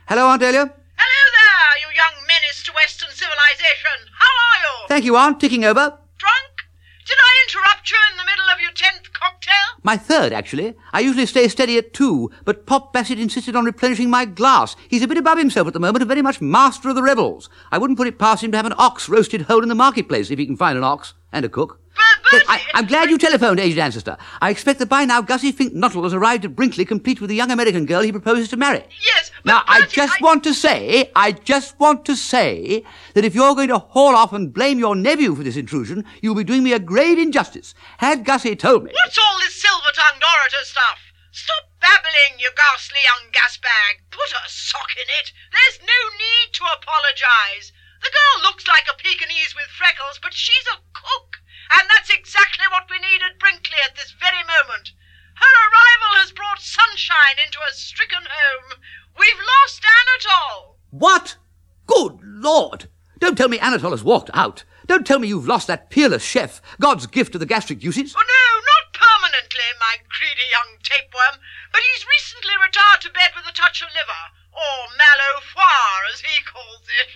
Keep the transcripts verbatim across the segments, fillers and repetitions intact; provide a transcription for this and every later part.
Hello, Aunt Dahlia. Hello there, you young menace to Western civilization. How are you? Thank you, Aunt. Ticking over. Drunk? Did I interrupt you in the middle of your tenth cocktail? My third, actually. I usually stay steady at two, but Pop Bassett insisted on replenishing my glass. He's a bit above himself at the moment and very much master of the revels. I wouldn't put it past him to have an ox roasted whole in the marketplace, if he can find an ox and a cook. But, I, I'm glad you telephoned, aged ancestor. I expect that by now Gussie Fink Nottle has arrived at Brinkley, complete with the young American girl he proposes to marry. Yes, but Now, I Bertie, just I... want to say, I just want to say that if you're going to haul off and blame your nephew for this intrusion, you'll be doing me a grave injustice. Had Gussie told me... What's all this silver-tongued orator stuff? Stop babbling, you ghastly young gasbag. Put a sock in it. There's no need to apologise. The girl looks like a Pekingese with freckles, but she's a cook. And that's exactly what we need at Brinkley at this very moment. Her arrival has brought sunshine into a stricken home. We've lost Anatole. What? Good Lord! Don't tell me Anatole has walked out. Don't tell me you've lost that peerless chef, God's gift to the gastric juices. Oh, no, not permanently, my greedy young tapeworm. But he's recently retired to bed with a touch of liver. Or mallow foire, as he calls it.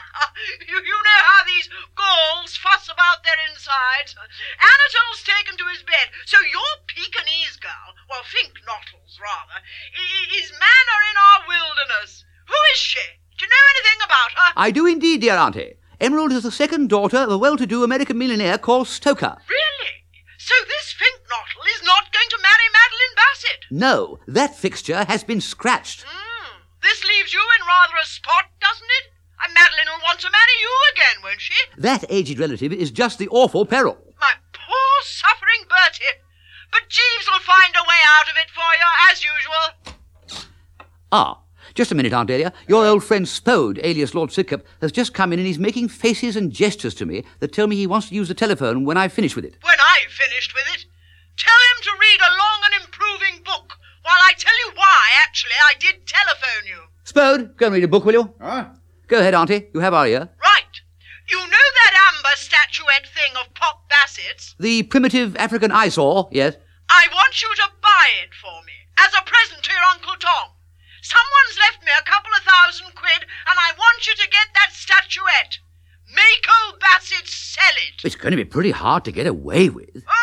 you, you know how these Gauls fuss about their insides. Anatole's taken to his bed, so your Pekingese girl, well, Fink Nottles, rather, i- is manna in our wilderness. Who is she? Do you know anything about her? I do indeed, dear Auntie. Emerald is the second daughter of a well-to-do American millionaire called Stoker. Really? So this Fink Nottle is not going to marry Madeline Bassett? No, that fixture has been scratched. Hmm. This leaves you in rather a spot, doesn't it? And Madeline will want to marry you again, won't she? That aged relative is just the awful peril. My poor suffering Bertie. But Jeeves will find a way out of it for you, as usual. Ah, just a minute, Aunt Dahlia. Your old friend Spode, alias Lord Sidcup, has just come in and he's making faces and gestures to me that tell me he wants to use the telephone when I've finished with it. When I've finished with it? Tell him to read a long and improving book, while I tell you why, actually, I did telephone you. Spode, go and read a book, will you? Huh? Go ahead, Auntie. You have our ear. Right. You know that amber statuette thing of Pop Bassett's? The primitive African eyesore, yes. I want you to buy it for me, as a present to your Uncle Tom. Someone's left me a couple of thousand quid, and I want you to get that statuette. Make old Bassett sell it. It's going to be pretty hard to get away with.